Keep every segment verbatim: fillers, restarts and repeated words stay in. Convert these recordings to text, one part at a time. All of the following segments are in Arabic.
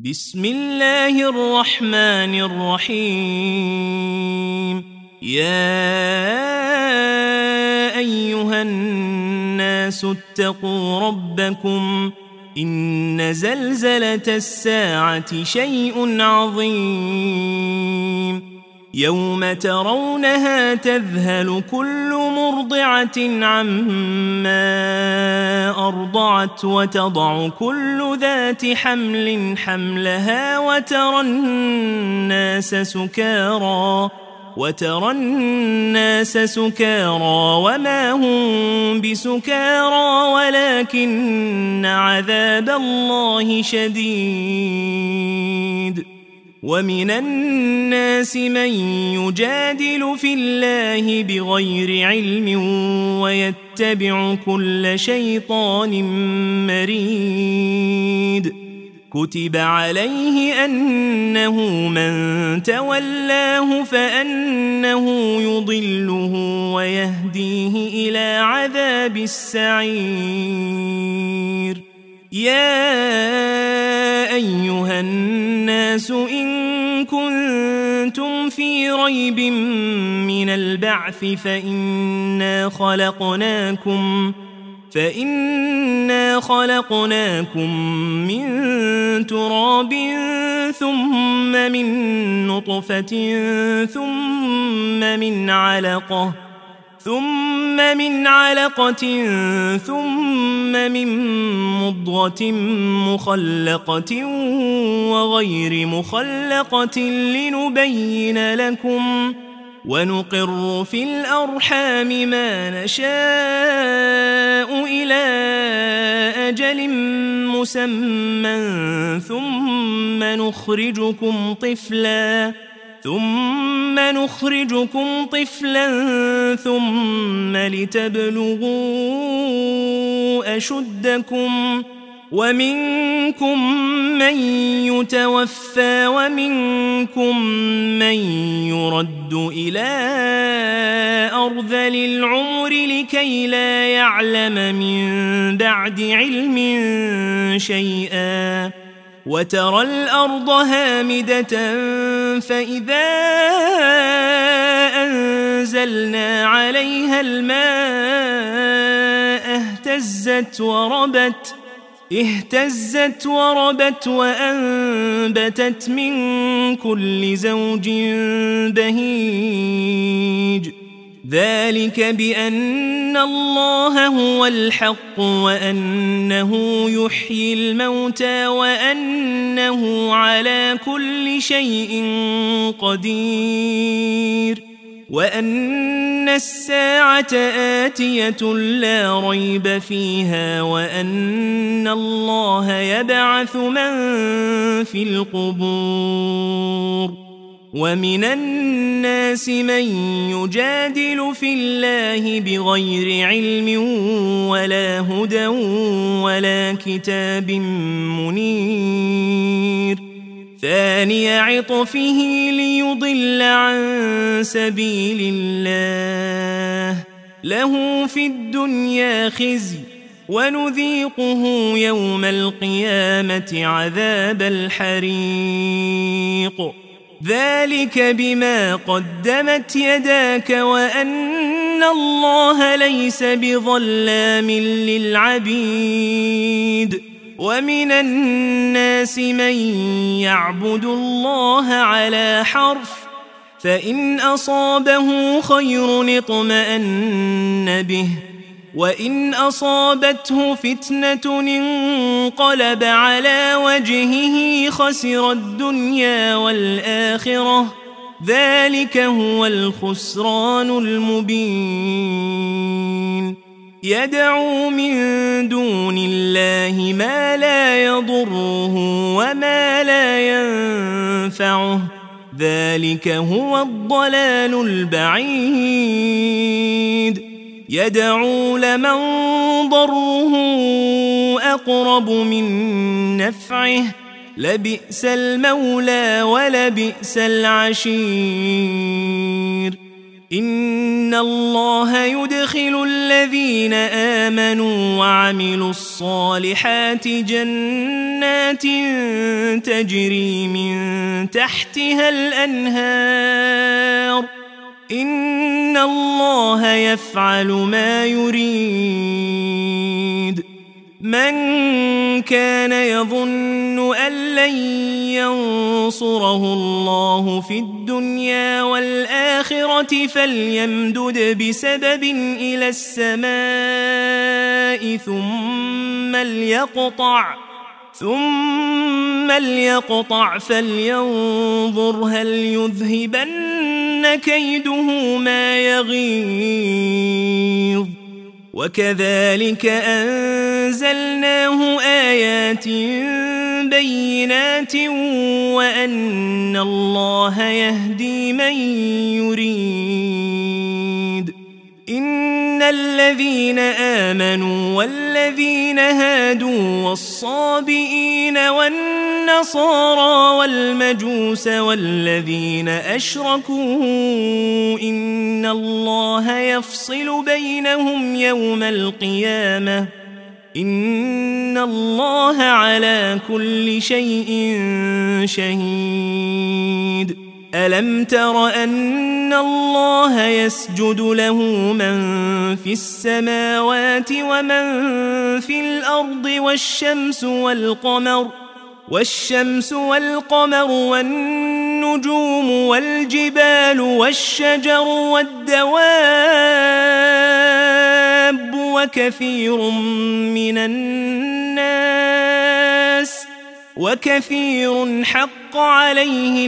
بسم الله الرحمن الرحيم. يا أيها الناس اتقوا ربكم إن زلزلة الساعة شيء عظيم يوم ترونها تذهل كل مرضعة عما أرضعت وتضع كل ذات حمل حملها وترى الناس سكارى وترى الناس سكارى وما هم بسكارى ولكن عذاب الله شديد. ومن الناس من يجادل في الله بغير علم ويتبع كل شيطان مريد. كتب عليه أنه من تولاه فأنه يضله ويهديه إلى عذاب السعير. يا أيها الناس إن كنتم في ريب من البعث فإنا خلقناكم فإنا خلقناكم من تراب ثم من نطفة ثم من علقة ثم من علقة ثم من مضغة مخلقة وغير مخلقة لنبين لكم ونقر في الأرحام ما نشاء إلى أجل مسمى ثم نخرجكم طفلاً ثم نخرجكم طفلا ثم لتبلغوا أشدكم ومنكم من يتوفى ومنكم من يرد إلى أرذل العمر لكي لا يعلم من بعد علم شيئا. وترى الأرض هامدة فإذا أنزلنا عليها الماء اهتزت وربت اهتزت وربت وأنبتت من كل زوج بهيج. ذلك بأن الله هو الحق وأنه يحيي الموتى وأنه على كل شيء قدير وأن الساعة آتية لا ريب فيها وأن الله يبعث من في القبور. ومن الناس من يجادل في الله بغير علم ولا هدى ولا كتاب منير. ثاني عطفه ليضل عن سبيل الله له في الدنيا خزي ونذيقه يوم القيامة عذاب الحريق. ذلك بما قدمت يداك وأن الله ليس بظلام للعبيد. ومن الناس من يعبد الله على حرف فإن أصابه خير اطمأن به وإن أصابته فتنة انقلب على وجهه خسر الدنيا والآخرة. ذلك هو الخسران المبين. يدعو من دون الله ما لا يضره وما لا ينفعه ذلك هو الضلال البعيد. يدعو لمن ضره أقرب من نفعه لبئس المولى ولبئس العشير. إن الله يدخل الذين آمنوا وعملوا الصالحات جنات تجري من تحتها الأنهار إن الله يفعل ما يريد. من كان يظن أن لن ينصره الله في الدنيا والآخرة فليمدد بسبب إلى السماء ثم ليقطع ثم ليقطع فلينظر هل يذهبن كيده ما يغيظ. وكذلك أنزلناه آيات بينات وأن الله يهدي من يريد. إن الذين آمنوا والذين هادوا والصابئين والنصارى والمجوس والذين أشركوا إن الله يفصل بينهم يوم القيامة إن الله على كل شيء شهيد. ألم تر أن الله يسجد له من في السماوات ومن في الأرض والشمس والقمر والشمس والقمر والنجوم والجبال والشجر والدواب وكثير من الناس وكثير حق عليه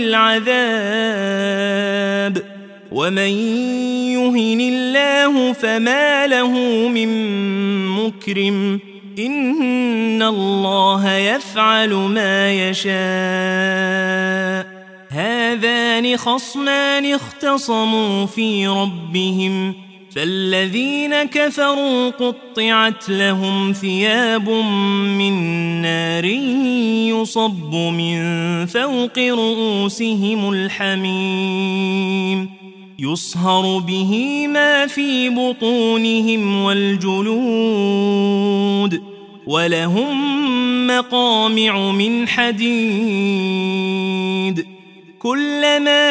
العذاب ومن يهن الله فما له من مكرم إن الله يفعل ما يشاء. هذان خصمان اختصموا في ربهم فالذين كفروا قطعت لهم ثياب من نار يصب من فوق رؤوسهم الحميم يصهر به ما في بطونهم والجلود ولهم مقامع من حديد كلما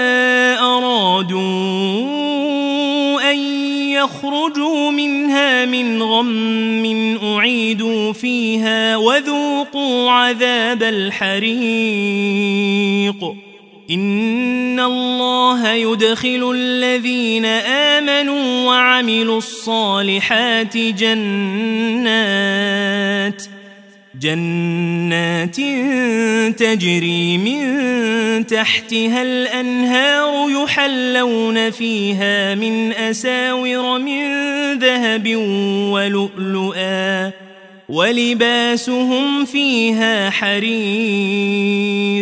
أرادوا أن يخرجوا منها من غم أعيدوا فيها وذوقوا عذاب الحريق. إن الله يدخل الذين آمنوا وعملوا الصالحات جنات جنات تجري من تحتها الأنهار يحلون فيها من أساور من ذهب ولؤلؤا ولباسهم فيها حرير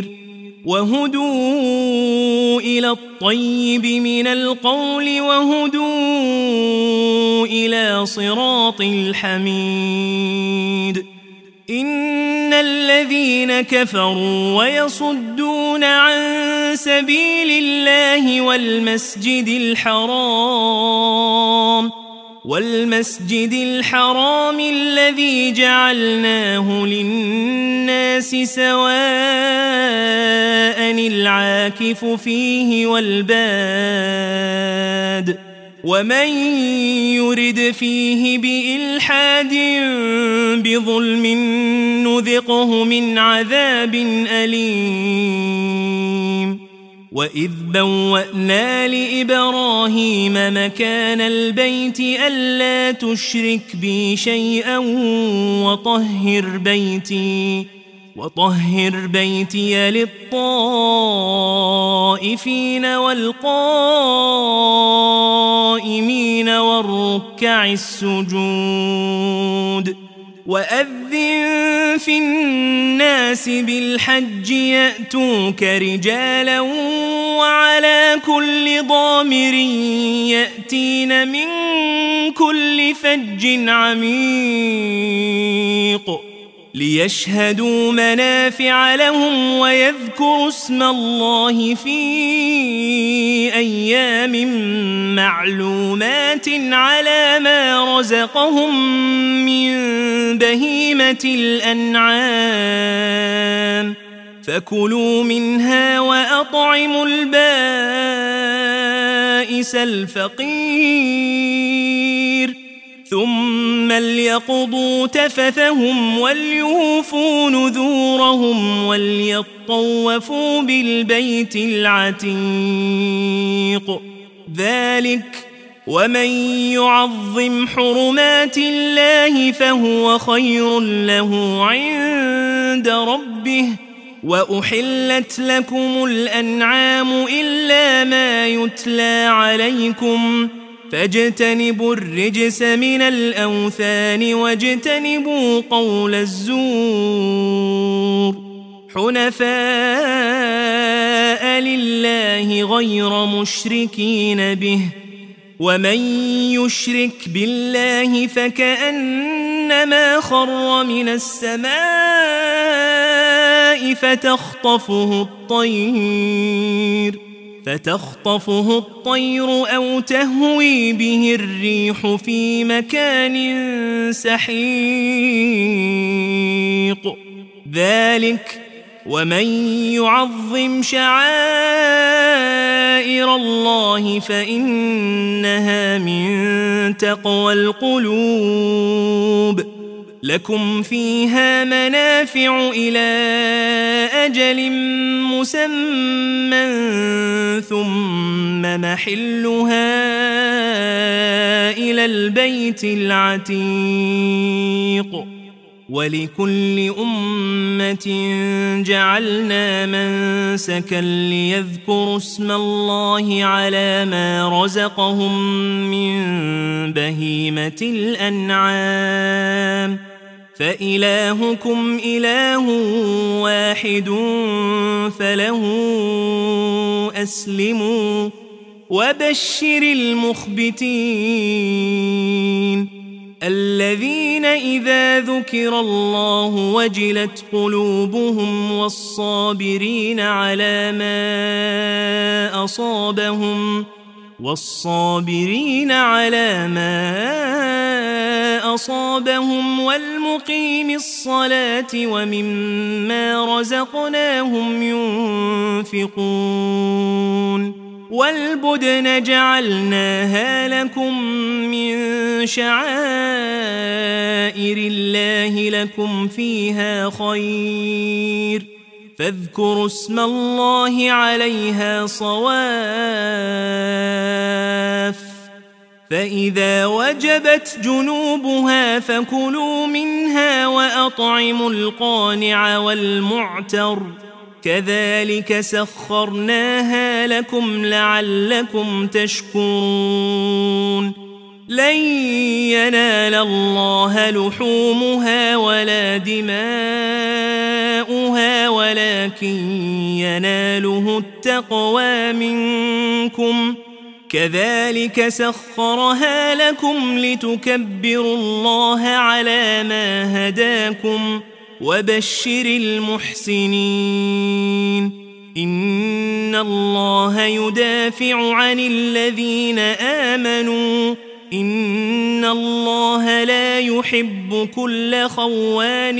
وهدوا إلى الطيب من القول وهدوا إلى صراط الحميد. إن الذين كفروا ويصدون عن سبيل الله والمسجد الحرام والمسجد الحرام الذي جعلناه للناس سواء العاكف فيه والباد ومن يرد فيه بإلحاد بظلم نذقه من عذاب أليم. وإذ بوأنا لإبراهيم مكان البيت ألا تشرك بي شيئا وطهر بيتي وطهر بيتي للطائفين والقائمين والركع السجود. وأذن في الناس بالحج يأتوك رجالا وعلى كل ضامر يأتين من كل فج عميق ليشهدوا منافع لهم ويذكروا اسم الله في أيام معلومات على ما رزقهم من بهيمة الأنعام فكلوا منها وأطعموا البائس الفقير ثم ليقضوا تفثهم وليوفوا نذورهم وليطوفوا بالبيت العتيق ذلك ومن يعظم حرمات الله فهو خير له عند ربه وأحلت لكم الأنعام إلا ما يتلى عليكم فاجتنبوا الرجس من الأوثان واجتنبوا قول الزور حنفاء لله غير مشركين به ومن يشرك بالله فكأنما خر من السماء فتخطفه الطير فتخطفه الطير أو تهوي به الريح في مكان سحيق ذلك ومن يعظم شعائر الله فإنها من تقوى القلوب لكم فيها منافع إلى أجل مسمى ثم محلها إلى البيت العتيق ولكل أمة جعلنا منسكا ليذكروا اسم الله على ما رزقهم من بهيمة الأنعام فإلهكم إله واحد فله أسلموا وبشر المخبتين الذين إذا ذكر الله وجلت قلوبهم والصابرين على ما أصابهم والصابرين على ما أصابهم والمقيم الصلاة ومما رزقناهم ينفقون والبدن جعلناها لكم من شعائر الله لكم فيها خير فاذكروا اسم الله عليها صواف فإذا وجبت جنوبها فكلوا منها وأطعموا القانع والمعتر كذلك سخرناها لكم لعلكم تشكرون لن ينال الله لحومها ولا دماؤها ولكن يناله التقوى منكم كذلك سخرها لكم لتكبروا الله على ما هداكم وبشر المحسنين إن الله يدافع عن الذين آمنوا إن الله لا يحب كل خوان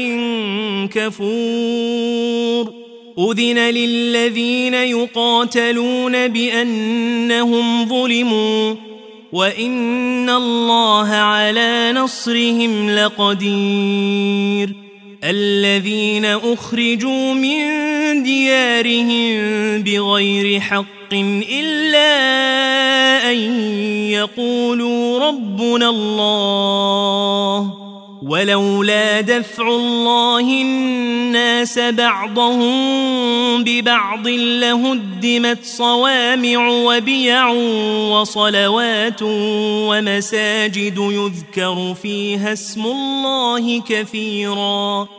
كفور أذن للذين يقاتلون بأنهم ظلموا وإن الله على نصرهم لقدير الذين أخرجوا من ديارهم بغير حق إلا أن يقولوا ربنا الله ولولا دفع الله الناس بعضهم ببعض لهدمت صوامع وبيع وصلوات ومساجد يذكر فيها اسم الله كثيرا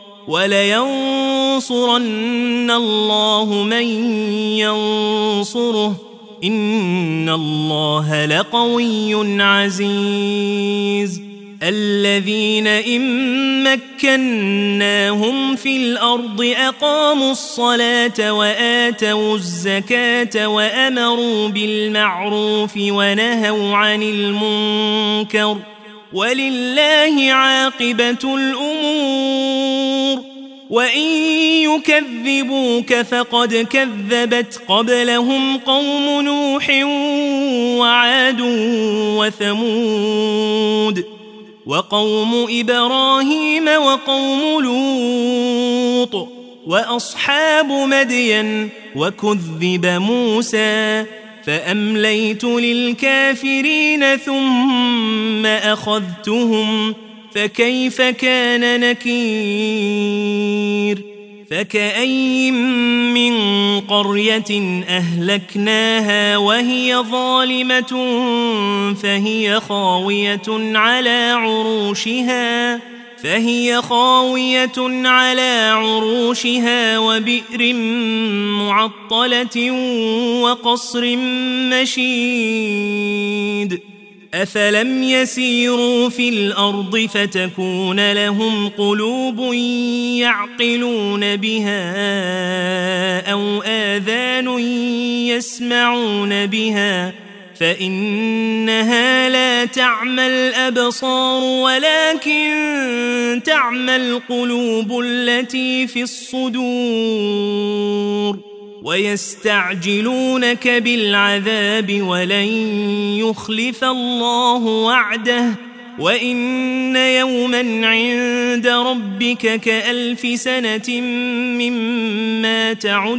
ولينصرن الله من ينصره إن الله لقوي عزيز الذين إن مكناهم في الأرض أقاموا الصلاة وآتوا الزكاة وأمروا بالمعروف ونهوا عن المنكر ولله عاقبة الأمور وإن يكذبوك فقد كذبت قبلهم قوم نوح وعاد وثمود وقوم إبراهيم وقوم لوط وأصحاب مدين وكذب موسى فأمليت للكافرين ثم أخذتهم فكيف كان نكير فكأي من قرية أهلكناها وهي ظالمة فهي خاوية على عروشها فهي خاوية على عروشها وبئر معطلة وقصر مشيد أفلم يسيروا في الأرض فتكون لهم قلوب يعقلون بها أو آذان يسمعون بها فإنها لا تعمى الأبصار ولكن تعمى القلوب التي في الصدور ويستعجلونك بالعذاب ولن يخلف الله وعده وإن يوما عند ربك كألف سنة مما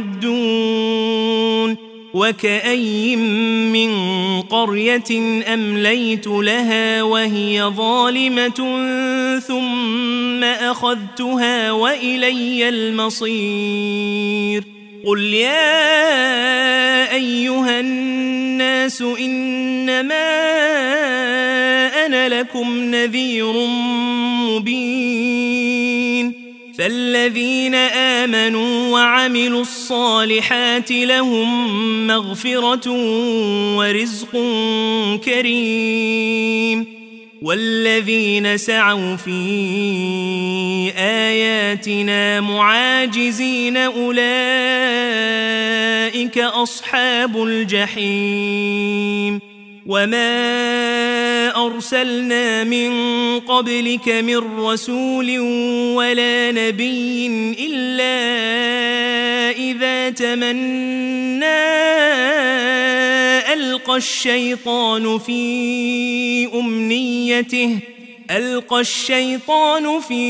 تعدون وكأي من قرية أمليت لها وهي ظالمة ثم أخذتها وإلي المصير قل يا أيها الناس إنما أنا لكم نذير مبين فالذين آمنوا وعملوا الصالحات لهم مغفرة ورزق كريم والذين سعوا في آياتنا معاجزين أولئك أصحاب الجحيم وما أرسلنا من قبلك من رسول ولا نبي إلا إذا تمنى ألقى الشيطان في أمنيته ألقى الشيطان في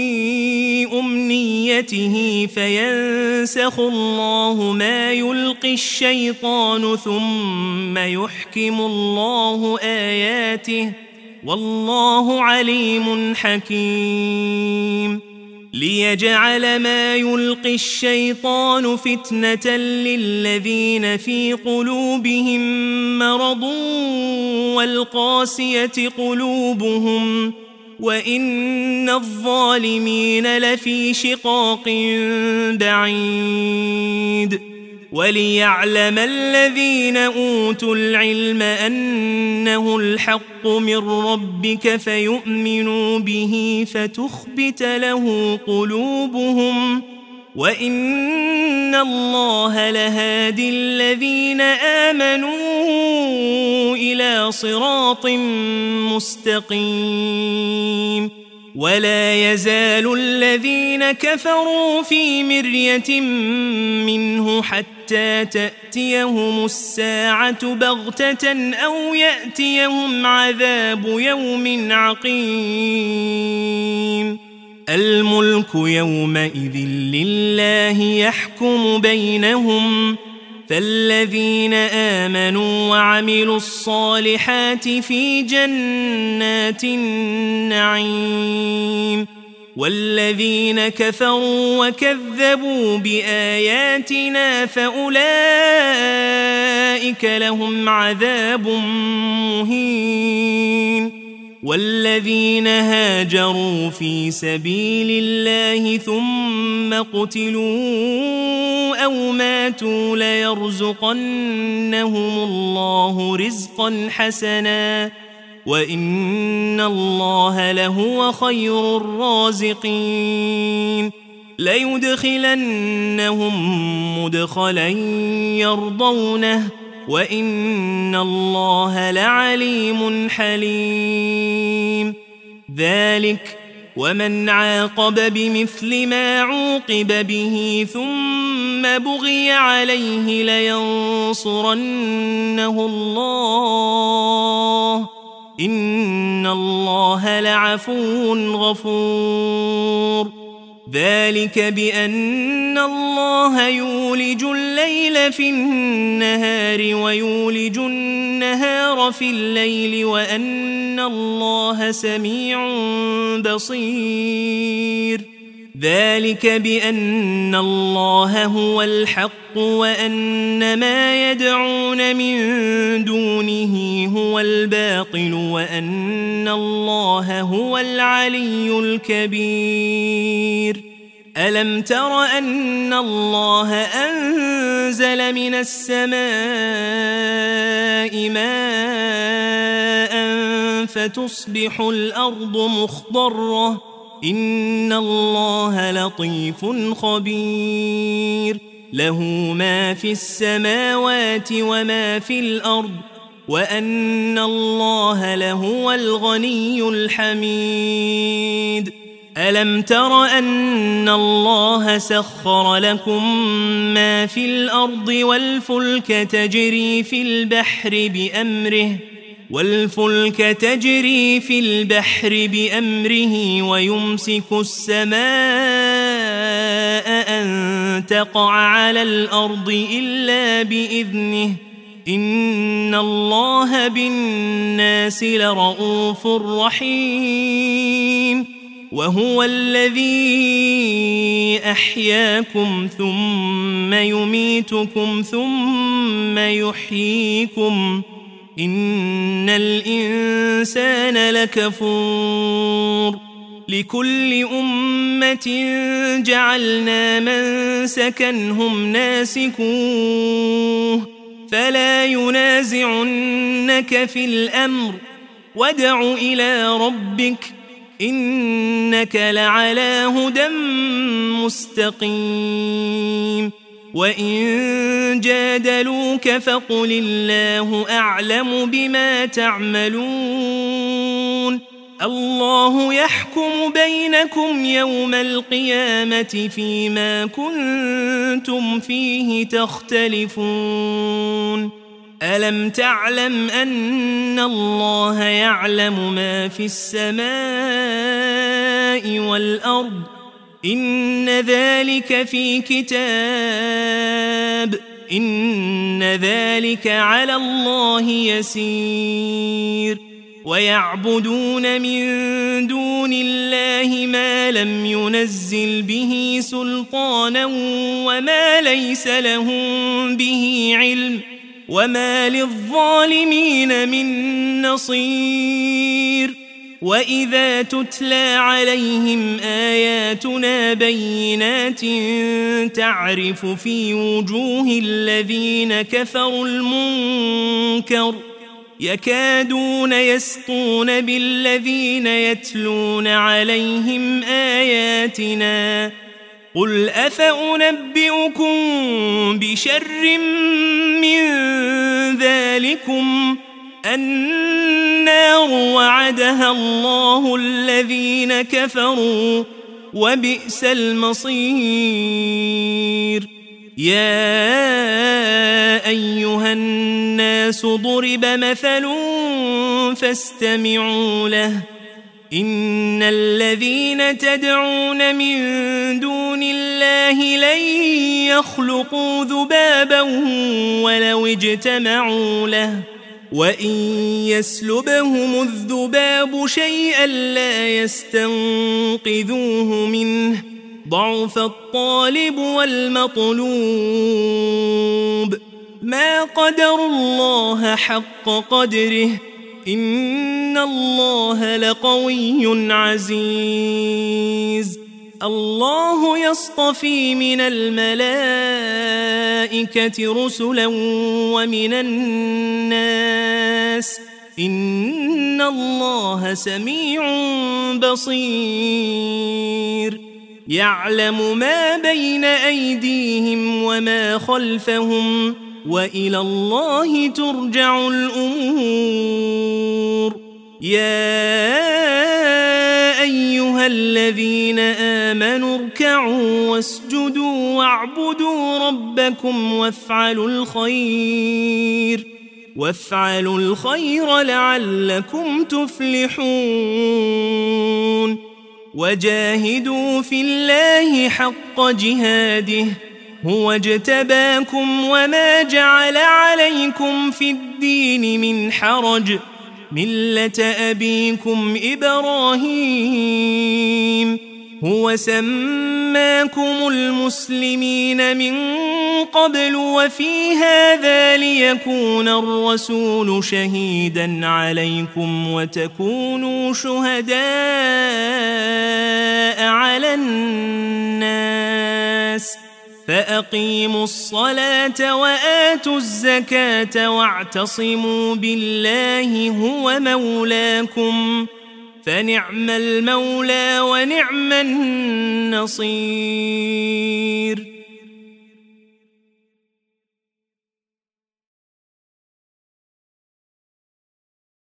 أمنيته فينسخ الله ما يلقي الشيطان ثم يحكم الله آياته والله عليم حكيم ليجعل ما يلقي الشيطان فتنة للذين في قلوبهم مرض والقاسية قلوبهم وإن الظالمين لفي شقاق بعيد وليعلم الذين أوتوا العلم أنه الحق من ربك فيؤمنوا به فتخبت له قلوبهم وإن الله لهادي الذين آمنوا إلى صراط مستقيم ولا يزال الذين كفروا في مرية منه حتى تأتيهم الساعة بغتة أو يأتيهم عذاب يوم عقيم الملك يومئذ لله يحكم بينهم فالذين آمنوا وعملوا الصالحات في جنات النعيم والذين كفروا وكذبوا بآياتنا فأولئك لهم عذاب مهين والذين هاجروا في سبيل الله ثم قتلوا أو ماتوا ليرزقنهم الله رزقا حسنا وإن الله لهو خير الرازقين ليدخلنهم مدخلا يرضونه وإن الله لعليم حليم ذلك ومن عاقب بمثل ما عوقب به ثم بغي عليه لينصرنه الله إن الله لعفو غفور ذلك بأن الله يولج الليل في النهار ويولج النهار في الليل وأن الله سميع بصير ذلك بأن الله هو الحق وأن ما يدعون من دونه هو الباطل وأن الله هو العلي الكبير ألم تر أن الله أنزل من السماء ماء فتصبح الأرض مخضرة إن الله لطيف خبير له ما في السماوات وما في الأرض وأن الله لهو الغني الحميد ألم تر أن الله سخر لكم ما في الأرض والفلك تجري في البحر بأمره والفلك تجري في البحر بأمره ويمسك السماء أن تقع على الأرض إلا بإذنه إن الله بالناس لرؤوف رحيم وهو الذي أحياكم ثم يميتكم ثم يحييكم إن الإنسان لكفور لكل أمة جعلنا منسكا هم ناسكوه فلا ينازعنك في الأمر وادع إلى ربك إنك لعلى هدى مستقيم وإن جادلوك فقل الله أعلم بما تعملون الله يحكم بينكم يوم القيامة فيما كنتم فيه تختلفون ألم تعلم أن الله يعلم ما في السماء والأرض إن ذلك في كتاب إن ذلك على الله يسير ويعبدون من دون الله ما لم ينزل به سلطانا وما ليس لهم به علم وما للظالمين من نصير وإذا تتلى عليهم آياتنا بينات تعرف في وجوه الذين كفروا المنكر يكادون يسطون بالذين يتلون عليهم آياتنا قل أفأنبئكم بشر من ذلكم النار وعدها الله الذين كفروا وبئس المصير يا أيها الناس ضرب مثل فاستمعوا له إن الذين تدعون من دون الله لن يخلقوا ذبابا ولو اجتمعوا له وإن يسلبهم الذباب شيئا لا يستنقذوه منه ضعف الطالب والمطلوب ما قدروا الله حق قدره إن الله لقوي عزيز الله يصطفي من الملائكة رسلا ومن الناس إن الله سميع بصير يعلم ما بين أيديهم وما خلفهم وإلى الله ترجع الأمور يا أيها الذين آمنوا اركعوا واسجدوا واعبدوا ربكم وافعلوا الخير وافعلوا الخير لعلكم تفلحون وجاهدوا في الله حق جهاده هو اجتباكم وما جعل عليكم في الدين من حرج ملة أبيكم إبراهيم هو سماكم المسلمين من قبل وفي هذا ليكون الرسول شهيدا عليكم وتكونوا شهداء على الناس فأقيموا الصلاة وآتوا الزكاة واعتصموا بالله هو مولاكم فنعم المولى ونعم النصير